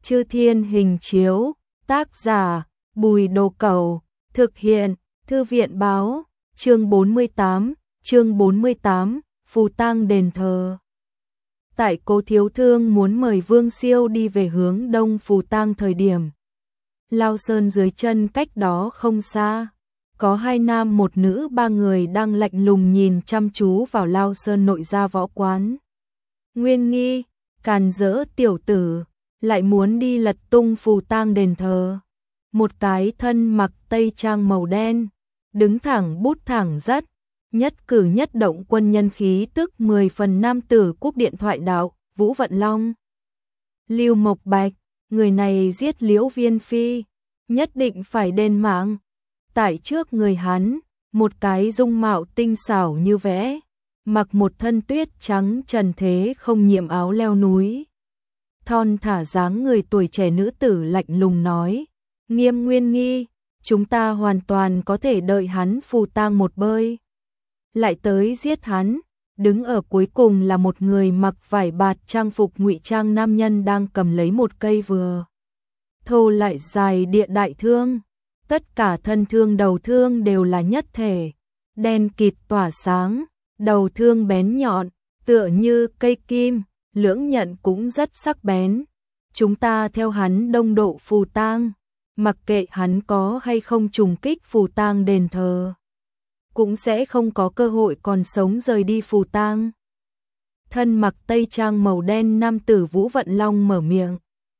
Chư Thiên Hình Chiếu, tác giả Bùi Đồ Cẩu, thực hiện Thư viện Báo, chương 48, phù tang đền thờ. Tại Cố Thiếu Thương muốn mời Vương Siêu đi về hướng đông phù tang thời điểm, Lao Sơn dưới chân cách đó không xa, có 2 nam 1 nữ 3 người đang lạnh lùng nhìn chăm chú vào Lao Sơn nội gia võ quán. Nguyên Nghi, càn rỡ tiểu tử, lại muốn đi lật tung phù tang đền thờ. Một cái thân mặc tây trang màu đen, đứng thẳng bút thẳng rất, nhất cử nhất động quân nhân khí tức 10 phần nam tử cúp điện thoại đạo, Vũ Vận Long. Lưu Mộc Bạch, người này giết Liễu Viên Phi, nhất định phải đền mạng. Tại trước người hắn, một cái dung mạo tinh xảo như vẽ, mặc một thân tuyết trắng trần thế không nhiễm áo leo núi. Thon thả dáng người tuổi trẻ nữ tử lạnh lùng nói, Nghiêm Nguyên Nghi, chúng ta hoàn toàn có thể đợi hắn phù tang một bơi. Lại tới giết hắn, đứng ở cuối cùng là một người mặc vải bạt trang phục ngụy trang nam nhân đang cầm lấy một cây vừa thô lại dài địa đại thương. Tất cả thân thương đầu thương đều là nhất thể, đen kịt tỏa sáng, đầu thương bén nhọn, tựa như cây kim, lưỡng nhận cũng rất sắc bén. Chúng ta theo hắn đông độ phù tang, mặc kệ hắn có hay không trùng kích phù tang đền thờ, cũng sẽ không có cơ hội còn sống rời đi phù tang. Thân mặc tây trang màu đen nam tử Vũ Vận Long mở miệng.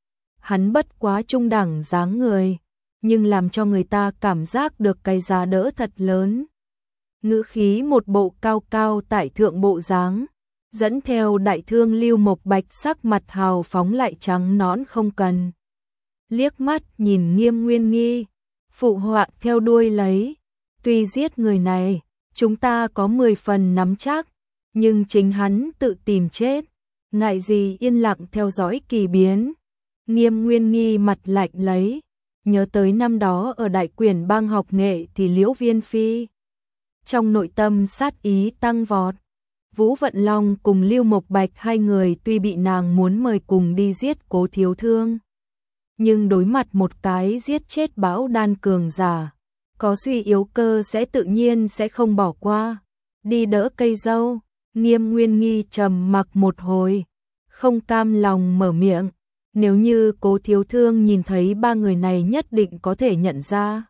Hắn bất quá trung đẳng dáng người, nhưng làm cho người ta cảm giác được cái giá đỡ thật lớn. Ngữ khí một bộ cao cao tại thượng bộ dáng, dẫn theo đại thương Lưu Mộc Bạch sắc mặt hào phóng lại trắng nõn không cần. Liếc mắt nhìn Nghiêm Nguyên Nghi, phụ họa theo đuôi lấy, tuy giết người này, chúng ta có 10 phần nắm chắc, nhưng chính hắn tự tìm chết, ngại gì yên lặng theo dõi kỳ biến. Nghiêm Nguyên Nghi mặt lạnh lấy, nhớ tới năm đó ở Đại Quyển Bang học nghệ thì Liễu Viên Phi. Trong nội tâm sát ý tăng vọt, Vũ Vận Long cùng Lưu Mộc Bạch hai người tuy bị nàng muốn mời cùng đi giết Cố Thiếu Thương, nhưng đối mặt một cái giết chết bão đan cường giả, có suy yếu cơ sẽ tự nhiên sẽ không bỏ qua. Đi đỡ cây dâu, Nghiêm Nguyên Nghi trầm mặc một hồi, không cam lòng mở miệng. Nếu như Cố Thiếu Thương nhìn thấy 3 người này nhất định có thể nhận ra.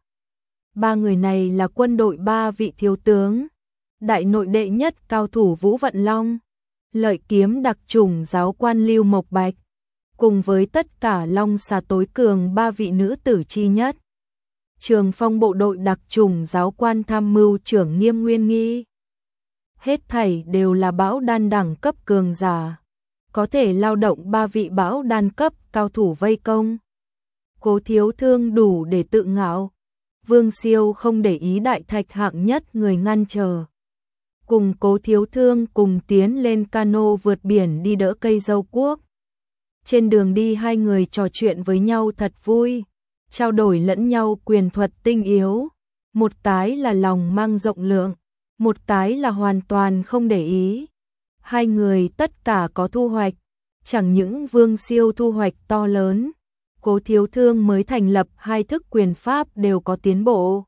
3 người này là quân đội 3 vị thiếu tướng, đại nội đệ nhất cao thủ Vũ Vận Long, lợi kiếm đặc chủng giáo quan Lưu Mộc Bạch, cùng với tất cả long xà tối cường 3 vị nữ tử chi nhất. Trường Phong bộ đội đặc chủng giáo quan tham mưu trưởng Nghiêm Nguyên Nghi. Hết thảy đều là bão đan đẳng cấp cường giả, có thể lao động 3 vị bão đan cấp cao thủ vây công. Cố Thiếu Thương đủ để tự ngạo, Vương Siêu không để ý đại thạch hạng nhất người ngăn chờ. Cùng Cố Thiếu Thương cùng tiến lên cano vượt biển đi đỡ cây dâu cuốc. Trên đường đi hai người trò chuyện với nhau thật vui, trao đổi lẫn nhau quyền thuật tinh yếu. Một cái là lòng mang rộng lượng, một cái là hoàn toàn không để ý. Hai người tất cả có thu hoạch, chẳng những Vương Siêu thu hoạch to lớn, Cố Thiếu Thương mới thành lập 2 thức quyền pháp đều có tiến bộ.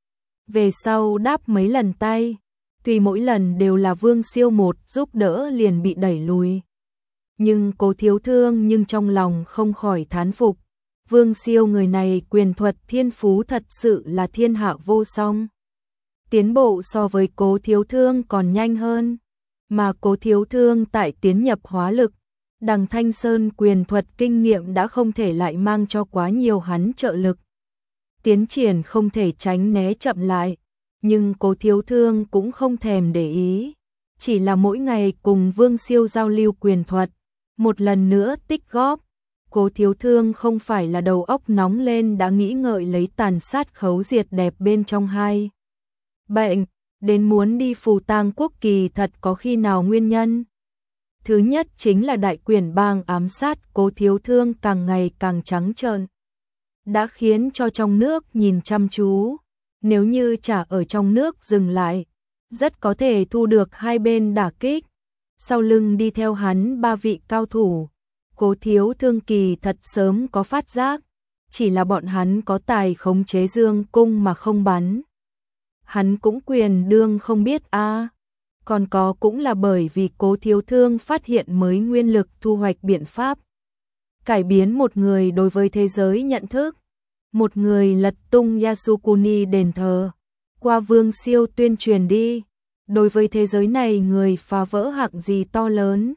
Về sau đáp mấy lần tay, tuy mỗi lần đều là Vương Siêu một giúp đỡ liền bị đẩy lùi. Nhưng Cố Thiếu Thương nhưng trong lòng không khỏi thán phục, Vương Siêu người này quyền thuật thiên phú thật sự là thiên hạ vô song. Tiến bộ so với Cố Thiếu Thương còn nhanh hơn. Mà Cố Thiếu Thương tại tiến nhập hóa lực, Đằng Thanh Sơn quyền thuật kinh nghiệm đã không thể lại mang cho quá nhiều hắn trợ lực. Tiến triển không thể tránh né chậm lại, nhưng Cố Thiếu Thương cũng không thèm để ý, chỉ là mỗi ngày cùng Vương Siêu giao lưu quyền thuật, một lần nữa tích góp. Cố Thiếu Thương không phải là đầu óc nóng lên đã nghĩ ngợi lấy tàn sát khấu diệt đẹp bên trong hai bệnh, đến muốn đi phù tang quốc kỳ thật có khi nào nguyên nhân. Thứ nhất chính là Đại Quyển Bang ám sát Cố Thiếu Thương càng ngày càng trắng trợn, đã khiến cho trong nước nhìn chăm chú. Nếu như chả ở trong nước dừng lại, rất có thể thu được hai bên đả kích. Sau lưng đi theo hắn 3 vị cao thủ, Cố Thiếu Thương kỳ thật sớm có phát giác, chỉ là bọn hắn có tài khống chế dương cung mà không bắn. Hắn cũng quyền đương không biết a. Còn có cũng là bởi vì Cố Thiếu Thương phát hiện mới nguyên lực thu hoạch biện pháp. Cải biến một người đối với thế giới nhận thức. Một người lật tung Yasukuni đền thờ. Qua Vương Siêu tuyên truyền đi. Đối với thế giới này người phá vỡ hạng gì to lớn.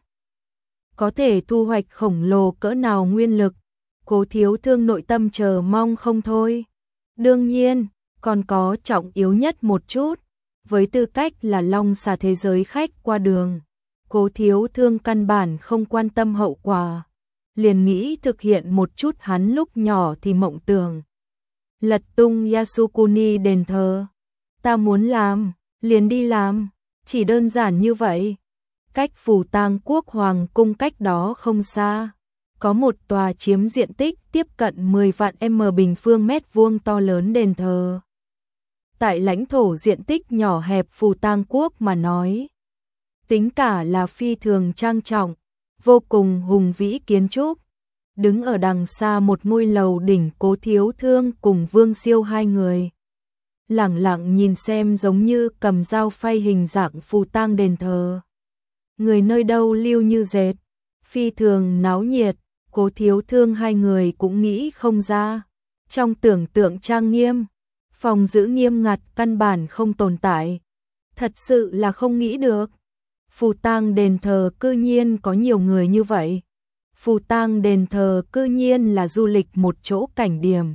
Có thể thu hoạch khổng lồ cỡ nào nguyên lực. Cố Thiếu Thương nội tâm chờ mong không thôi. Đương nhiên, còn có trọng yếu nhất một chút. Với tư cách là long xà thế giới khách qua đường, Cố Thiếu Thương căn bản không quan tâm hậu quả. Liền nghĩ thực hiện một chút hắn lúc nhỏ thì mộng tưởng. Lật tung Yasukuni đền thờ. Ta muốn làm, liền đi làm. Chỉ đơn giản như vậy. Cách Phù Tang Quốc Hoàng cung cách đó không xa. Có một tòa chiếm diện tích tiếp cận 10 vạn m bình phương mét vuông to lớn đền thờ. Tại lãnh thổ diện tích nhỏ hẹp Phù Tang Quốc mà nói. Tính cả là phi thường trang trọng, vô cùng hùng vĩ kiến trúc. Đứng ở đằng xa một ngôi lầu đỉnh Cố Thiếu Thương cùng Vương Siêu hai người. Lẳng lặng nhìn xem giống như cầm dao phay hình dạng phù tang đền thờ. Người nơi đâu lưu như dệt, phi thường náo nhiệt, Cố Thiếu Thương hai người cũng nghĩ không ra. Trong tưởng tượng trang nghiêm, phòng giữ nghiêm ngặt căn bản không tồn tại. Thật sự là không nghĩ được. Phù tang đền thờ cư nhiên có nhiều người như vậy. Phù tang đền thờ cư nhiên là du lịch một chỗ cảnh điểm.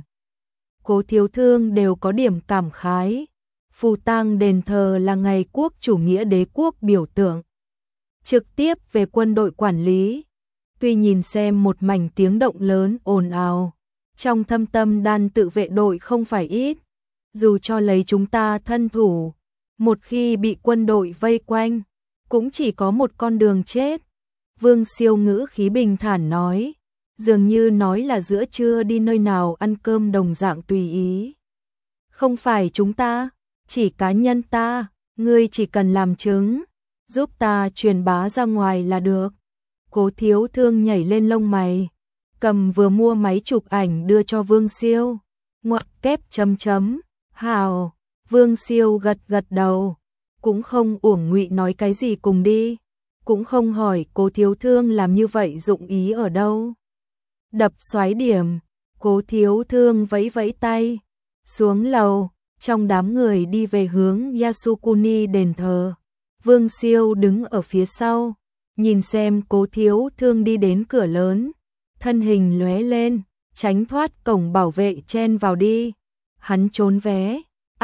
Cố Thiếu Thương đều có điểm cảm khái. Phù tang đền thờ là ngày quốc chủ nghĩa đế quốc biểu tượng. Trực tiếp về quân đội quản lý. Tuy nhìn xem một mảnh tiếng động lớn ồn ào, trong thâm tâm đan tự vệ đội không phải ít. Dù cho lấy chúng ta thân thủ, một khi bị quân đội vây quanh, cũng chỉ có một con đường chết. Vương Siêu ngữ khí bình thản nói, dường như nói là giữa trưa đi nơi nào ăn cơm đồng dạng tùy ý. Không phải chúng ta, chỉ cá nhân ta, ngươi chỉ cần làm chứng, giúp ta truyền bá ra ngoài là được. Cố Thiếu Thương nhảy lên lông mày, cầm vừa mua máy chụp ảnh đưa cho Vương Siêu. Ngoặc kép chấm chấm, hào, Vương Siêu gật gật đầu, cũng không uổng ngụy nói cái gì cùng đi. Cũng không hỏi Cố Thiếu Thương làm như vậy dụng ý ở đâu. Đập xoáy điểm, Cố Thiếu Thương vẫy vẫy tay, xuống lầu, trong đám người đi về hướng Yasukuni đền thờ. Vương Siêu đứng ở phía sau, nhìn xem Cố Thiếu Thương đi đến cửa lớn, thân hình lóe lên, tránh thoát cổng bảo vệ chen vào đi. Hắn trốn vé.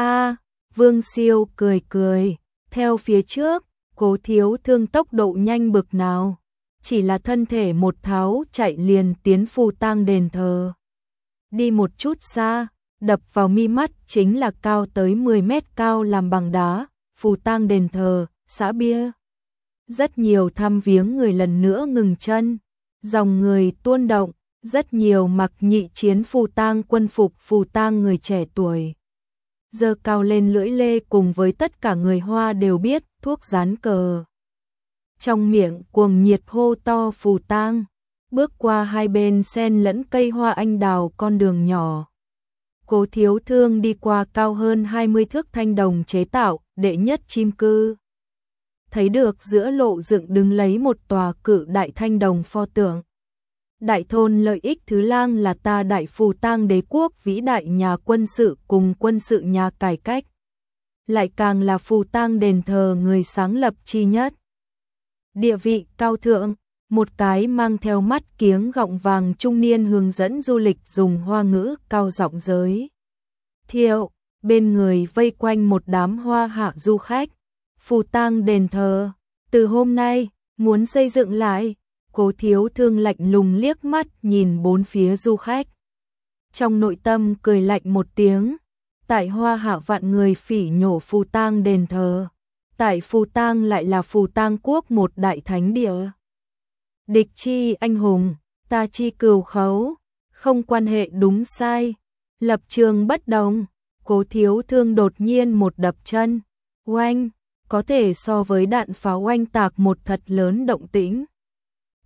Vương Siêu cười cười, theo phía trước. Cố Thiếu Thương tốc độ nhanh bực nào, chỉ là thân thể một tháo chạy liền tiến phù tang đền thờ. Đi một chút xa, đập vào mi mắt chính là cao tới 10 mét cao làm bằng đá, phù tang đền thờ, xã bia. Rất nhiều thăm viếng người lần nữa ngừng chân, dòng người tuôn động, rất nhiều mặc nhị chiến phù tang quân phục phù tang người trẻ tuổi. Giơ cao lên lưỡi lê cùng với tất cả người Hoa đều biết thuốc dán cờ. Trong miệng cuồng nhiệt hô to phù tang, bước qua hai bên sen lẫn cây hoa anh đào con đường nhỏ. Cố Thiếu Thương đi qua cao hơn 20 thước thanh đồng chế tạo, đệ nhất chim cư. Thấy được giữa lộ dựng đứng lấy một tòa cự đại thanh đồng pho tượng. Đại thôn lợi ích thứ lang là ta đại phù tang đế quốc vĩ đại nhà quân sự cùng quân sự nhà cải cách. Lại càng là phù tang đền thờ người sáng lập chi nhất. Địa vị cao thượng, một cái mang theo mắt kiếng gọng vàng trung niên hướng dẫn du lịch dùng Hoa ngữ cao giọng giới thiệu, bên người vây quanh một đám Hoa hạ du khách. Phù tang đền thờ, từ hôm nay, muốn xây dựng lại. Cố Thiếu Thương lạnh lùng liếc mắt nhìn bốn phía du khách. Trong nội tâm cười lạnh một tiếng, tại Hoa hạ vạn người phỉ nhổ phù tang đền thờ. Tại phù tang lại là phù tang quốc một đại thánh địa. Địch chi anh hùng, ta chi cừu khấu, không quan hệ đúng sai, lập trường bất đồng. Cố Thiếu Thương đột nhiên một đập chân, oanh, có thể so với đạn pháo oanh tạc một thật lớn động tĩnh.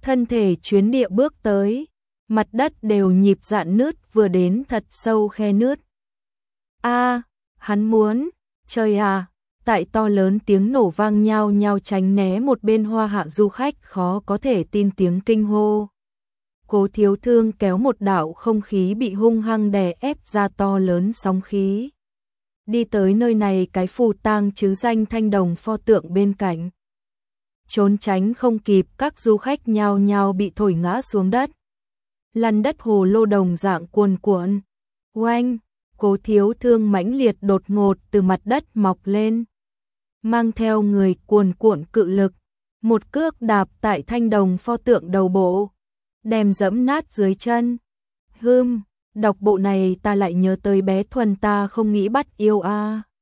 Thân thể chuyến địa bước tới, mặt đất đều nhịp dạn nứt vừa đến thật sâu khe nứt. A, hắn muốn, trời à, tại to lớn tiếng nổ vang nhao nhao tránh né một bên Hoa Hạ du khách khó có thể tin tiếng kinh hô. Cố Thiếu Thương kéo một đạo không khí bị hung hăng đè ép ra to lớn sóng khí. Đi tới nơi này cái phù tang chứ danh thanh đồng pho tượng bên cạnh. Trốn tránh không kịp, các du khách nhao nhao bị thổi ngã xuống đất. Lăn đất hồ lô đồng dạng cuồn cuộn. Oanh, Cố Thiếu Thương mãnh liệt đột ngột từ mặt đất mọc lên. Mang theo người cuồn cuộn cự lực. Một cước đạp tại thanh đồng pho tượng đầu bộ. Đem dẫm nát dưới chân. Đọc bộ này ta lại nhớ tới bé Thuần ta không nghĩ bắt yêu a.